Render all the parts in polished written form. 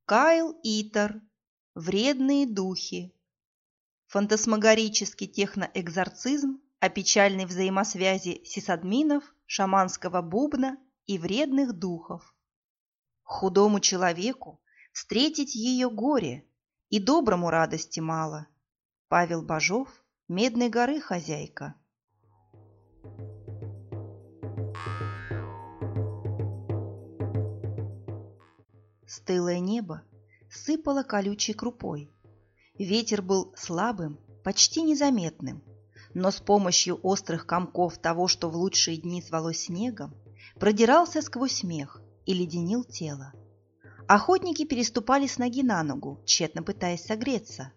Кайл Итер. Вредные духи. Фантасмагорический техноэкзорцизм о печальной взаимосвязи сисадминов, шаманского бубна и вредных духов. Худому человеку встретить ее горе, и доброму радости мало. Павел Бажов, Медной горы хозяйка. Стылое небо сыпало колючей крупой. Ветер был слабым, почти незаметным, но с помощью острых комков того, что в лучшие дни звалось снегом, продирался сквозь смех и леденил тело. Охотники переступали с ноги на ногу, тщетно пытаясь согреться.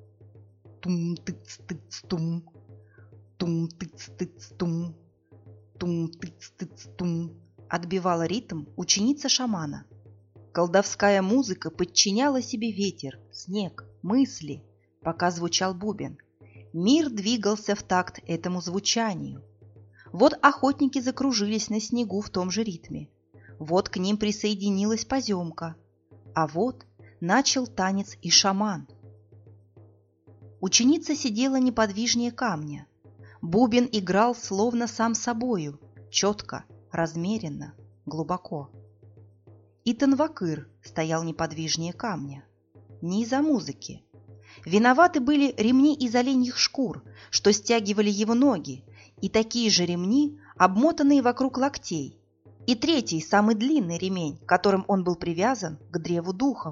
Тум-тыц-тыц-тум, тум-тыц-тыц-тум, тум-тыц-тыц-тум, отбивала ритм ученица шамана. Колдовская музыка подчиняла себе ветер, снег, мысли, пока звучал бубен. Мир двигался в такт этому звучанию. Вот охотники закружились на снегу в том же ритме. Вот к ним присоединилась поземка. А вот начал танец и шаман. Ученица сидела неподвижнее камня. Бубен играл словно сам собою, четко, размеренно, глубоко. И Танвакыр стоял неподвижнее камня. Не из-за музыки. Виноваты были ремни из оленьих шкур, что стягивали его ноги, и такие же ремни, обмотанные вокруг локтей, и третий, самый длинный ремень, которым он был привязан к древу духов.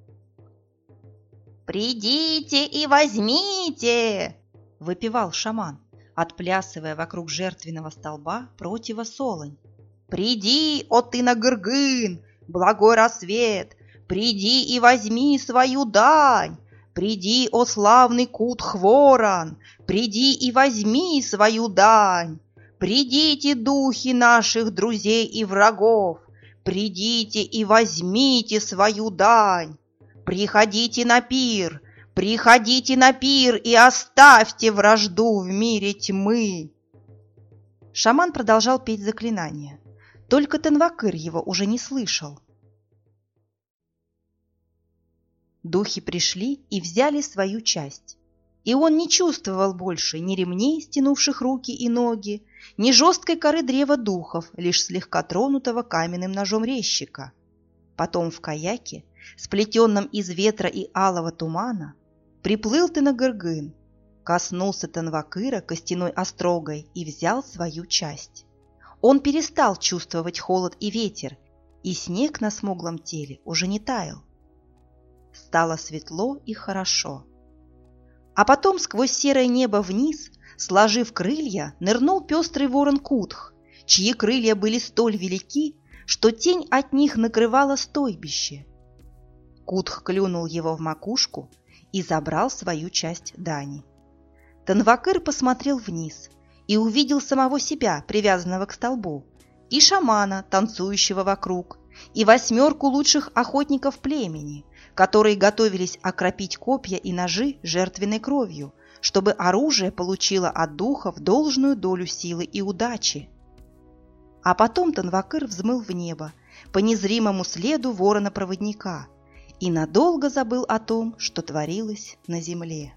«Придите и возьмите!» — выпевал шаман, отплясывая вокруг жертвенного столба противосолонь. «Приди, о ты на Гыргын, благой рассвет! Приди и возьми свою дань! Приди, о славный Кут-Хворан! Приди и возьми свою дань! Придите, духи наших друзей и врагов! Придите и возьмите свою дань! Приходите на пир! Приходите на пир и оставьте вражду в мире тьмы!» Шаман продолжал петь заклинания. Только Танвакыр его уже не слышал. Духи пришли и взяли свою часть. И он не чувствовал больше ни ремней, стянувших руки и ноги, ни жесткой коры древа духов, лишь слегка тронутого каменным ножом резчика. Потом в каяке, сплетенном из ветра и алого тумана, приплыл ты на Гыргын, коснулся Танвакыра костяной острогой и взял свою часть. Он перестал чувствовать холод и ветер, и снег на смуглом теле уже не таял. Стало светло и хорошо. А потом сквозь серое небо вниз, сложив крылья, нырнул пестрый ворон Кутх, чьи крылья были столь велики, что тень от них накрывала стойбище. Кутх клюнул его в макушку и забрал свою часть дани. Танвакыр посмотрел вниз и увидел самого себя, привязанного к столбу, и шамана, танцующего вокруг, и 8 лучших охотников племени, которые готовились окропить копья и ножи жертвенной кровью, чтобы оружие получило от духов должную долю силы и удачи. А потом Танвакыр взмыл в небо по незримому следу ворона-проводника и надолго забыл о том, что творилось на земле.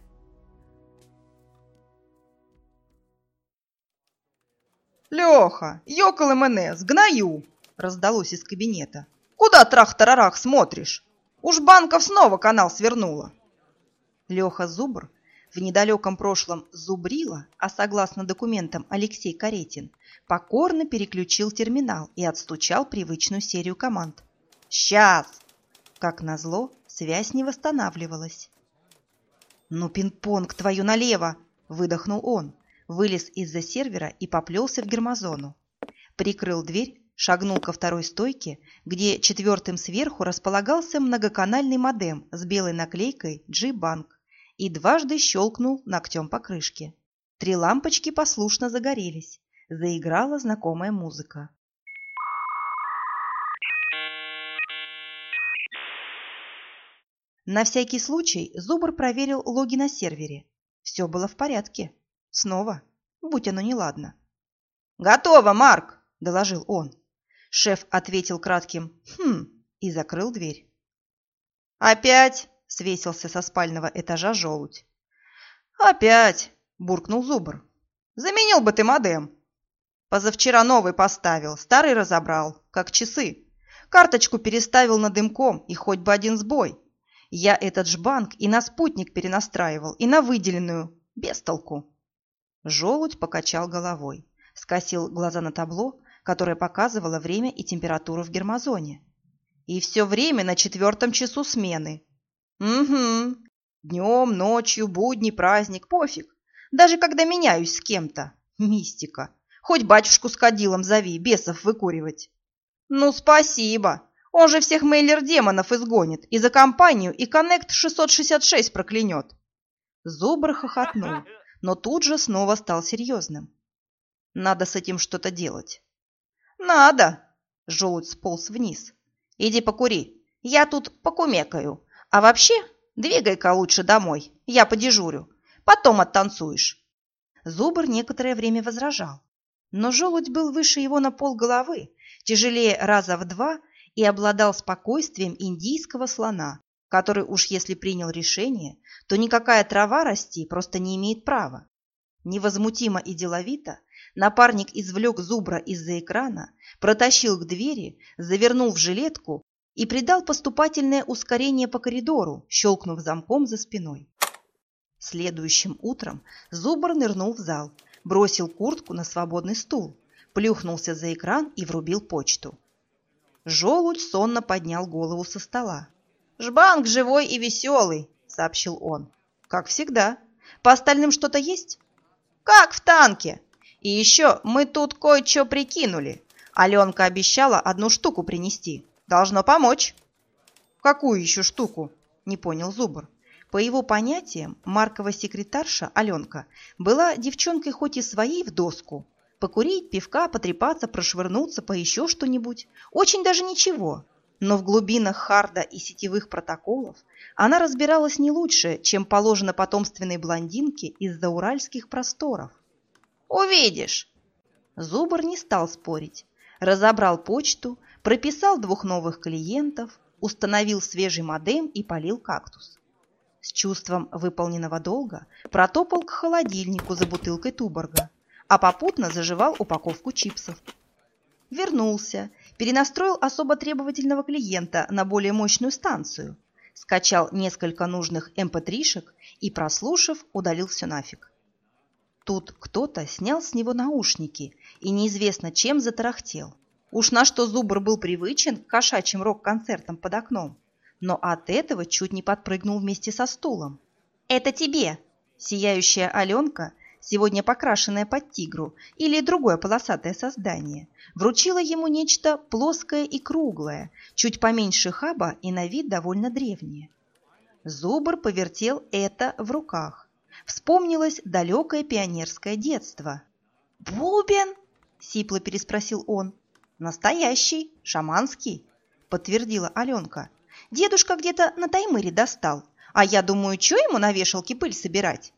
«Леха, ёкало мене, сгною!» — раздалось из кабинета. «Куда трах-тарарах смотришь? Уж Банков снова канал свернула!» Леха Зубр, в недалеком прошлом Зубрила, а согласно документам Алексей Каретин, покорно переключил терминал и отстучал привычную серию команд. «Сейчас!» Как назло, связь не восстанавливалась. «Ну, пинг-понг, твою налево!» — выдохнул он, вылез из-за сервера и поплелся в гермозону. Прикрыл дверь, шагнул ко второй стойке, где 4-м сверху располагался многоканальный модем с белой наклейкой G-Bank, и дважды щелкнул ногтем по крышке. 3 лампочки послушно загорелись. Заиграла знакомая музыка. На всякий случай Зубр проверил логи на сервере. Все было в порядке. Снова, будь оно неладно. «Готово, Марк!» – доложил он. Шеф ответил кратким «хм» и закрыл дверь. «Опять?» — свесился со спального этажа желудь. «Опять!» — буркнул Зубр. «Заменил бы ты модем!» «Позавчера новый поставил, старый разобрал, как часы. Карточку переставил на дымком, и хоть бы один сбой. Я этот жбанк и на спутник перенастраивал, и на выделенную. Без толку!» Желудь покачал головой, скосил глаза на табло, которое показывало время и температуру в гермозоне. «И все время на 4 часу смены». «Угу. Днем, ночью, будни, праздник, пофиг. Даже когда меняюсь с кем-то. Мистика. Хоть батюшку с кадилом зови, бесов выкуривать». «Ну, спасибо. Он же всех мейлер-демонов изгонит, и за компанию, и Коннект 666 проклянет». Зубр хохотнул, но тут же снова стал серьезным. «Надо с этим что-то делать». «Надо!» — желудь сполз вниз. «Иди покури, я тут покумекаю. А вообще, двигай-ка лучше домой, я подежурю. Потом оттанцуешь». Зубр некоторое время возражал, но желудь был выше его на полголовы, тяжелее раза в 2 и обладал спокойствием индийского слона, который уж если принял решение, то никакая трава расти просто не имеет права. Невозмутимо и деловито напарник извлек Зубра из-за экрана, протащил к двери, завернул в жилетку и придал поступательное ускорение по коридору, щелкнув замком за спиной. Следующим утром Зубр нырнул в зал, бросил куртку на свободный стул, плюхнулся за экран и врубил почту. Желудь сонно поднял голову со стола. «Жбанк живой и веселый», — сообщил он. «Как всегда. По остальным что-то есть?» «Как в танке. И еще мы тут кое-что прикинули. Аленка обещала 1 штуку принести. Должно помочь». «Какую еще штуку?» — не понял Зубр. По его понятиям, Маркова секретарша Аленка была девчонкой хоть и своей в доску. Покурить, пивка, потрепаться, прошвырнуться по еще что-нибудь. Очень даже ничего. Но в глубинах харда и сетевых протоколов она разбиралась не лучше, чем положено потомственной блондинке из зауральских просторов. «Увидишь!» Зубр не стал спорить. Разобрал почту, прописал 2 новых клиентов, установил свежий модем и полил кактус. С чувством выполненного долга протопал к холодильнику за бутылкой Туборга, а попутно заживал упаковку чипсов. Вернулся, перенастроил особо требовательного клиента на более мощную станцию, скачал несколько нужных mp3-шек и, прослушав, удалил все нафиг. Тут кто-то снял с него наушники и неизвестно чем затарахтел. Уж на что Зубр был привычен к кошачьим рок-концертам под окном, но от этого чуть не подпрыгнул вместе со стулом. «Это тебе!» Сияющая Аленка, сегодня покрашенная под тигру или другое полосатое создание, вручила ему нечто плоское и круглое, чуть поменьше хаба и на вид довольно древнее. Зубр повертел это в руках. Вспомнилось далекое пионерское детство. «Бубен?» — сипло переспросил он. «Настоящий, шаманский», — подтвердила Аленка. «Дедушка где-то на Таймыре достал, а я думаю, что ему на вешалке пыль собирать?»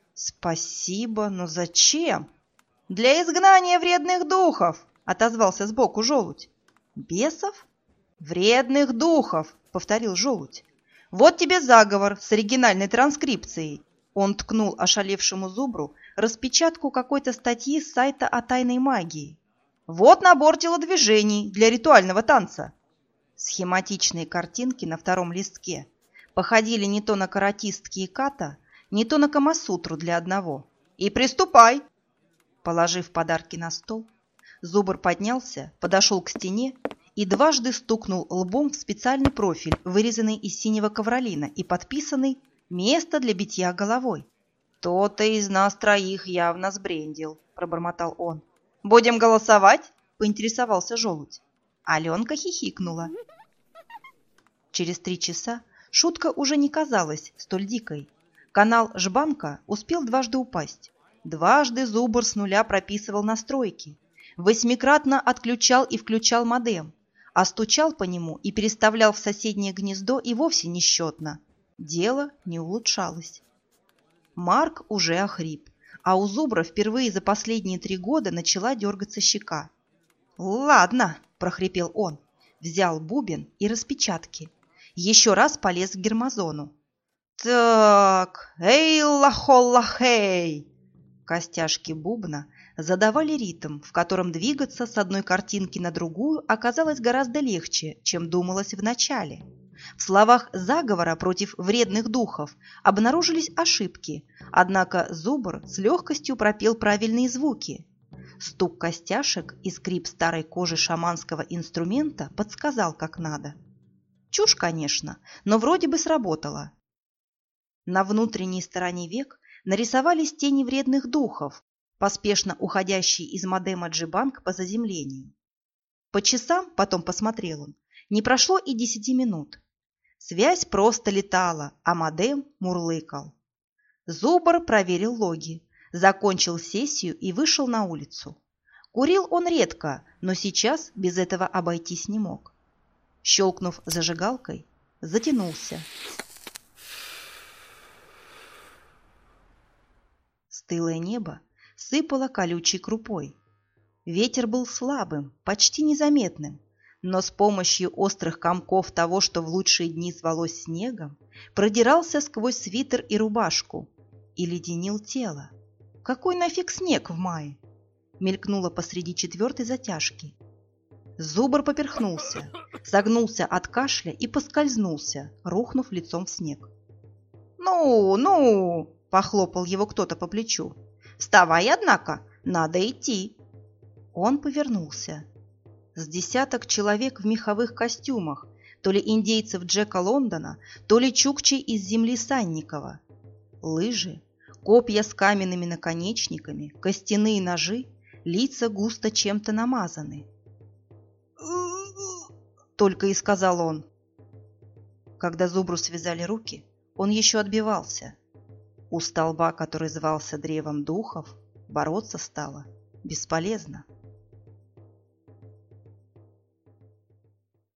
«Спасибо, но зачем?» «Для изгнания вредных духов», — отозвался сбоку желудь. «Бесов?» «Вредных духов», — повторил желудь. «Вот тебе заговор с оригинальной транскрипцией». Он ткнул ошалевшему Зубру распечатку какой-то статьи с сайта о тайной магии. «Вот набор телодвижений для ритуального танца». Схематичные картинки на 2 листке походили не то на каратистские ката, не то на камасутру для одного. «И приступай!» Положив подарки на стол, Зубр поднялся, подошел к стене и дважды стукнул лбом в специальный профиль, вырезанный из синего ковролина и подписанный «Место для битья головой». «Кто-то из нас 3 явно сбрендил», — пробормотал он. «Будем голосовать?» — поинтересовался желудь. Аленка хихикнула. Через 3 часа шутка уже не казалась столь дикой. Канал Жбанка успел дважды упасть. Дважды Зубр с нуля прописывал настройки. 8-кратно отключал и включал модем, а стучал по нему и переставлял в соседнее гнездо и вовсе несчетно. Дело не улучшалось. Марк уже охрип, а у Зубра впервые за последние 3 года начала дергаться щека. «Ладно», – прохрипел он, взял бубен и распечатки. еще раз полез к Гермозону. «Так, эй-ла-холла-хей!» Костяшки бубна задавали ритм, в котором двигаться с одной картинки на другую оказалось гораздо легче, чем думалось вначале. В словах заговора против вредных духов обнаружились ошибки, однако Зубр с легкостью пропел правильные звуки. Стук костяшек и скрип старой кожи шаманского инструмента подсказал, как надо. Чушь, конечно, но вроде бы сработало. На внутренней стороне век нарисовались тени вредных духов, поспешно уходящие из модема G-Bank по заземлению. По часам, потом посмотрел он, не прошло и 10 минут. Связь просто летала, а модем мурлыкал. Зубр проверил логи, закончил сессию и вышел на улицу. Курил он редко, но сейчас без этого обойтись не мог. Щелкнув зажигалкой, затянулся. Стылое небо сыпало колючей крупой. Ветер был слабым, почти незаметным, но с помощью острых комков того, что в лучшие дни звалось снегом, продирался сквозь свитер и рубашку и леденил тело. Какой нафиг снег в мае? Мелькнуло посреди четвертой затяжки. Зубр поперхнулся, согнулся от кашля и поскользнулся, рухнув лицом в снег. «Ну!» – похлопал его кто-то по плечу. «Вставай, однако, надо идти!» Он повернулся. С десяток человек в меховых костюмах, то ли индейцев Джека Лондона, то ли чукчей из земли Санникова. Лыжи, копья с каменными наконечниками, костяные ножи, лица густо чем-то намазаны. Только и сказал он. Когда Зубру связали руки, он еще отбивался. У столба, который звался древом духов, бороться стало бесполезно.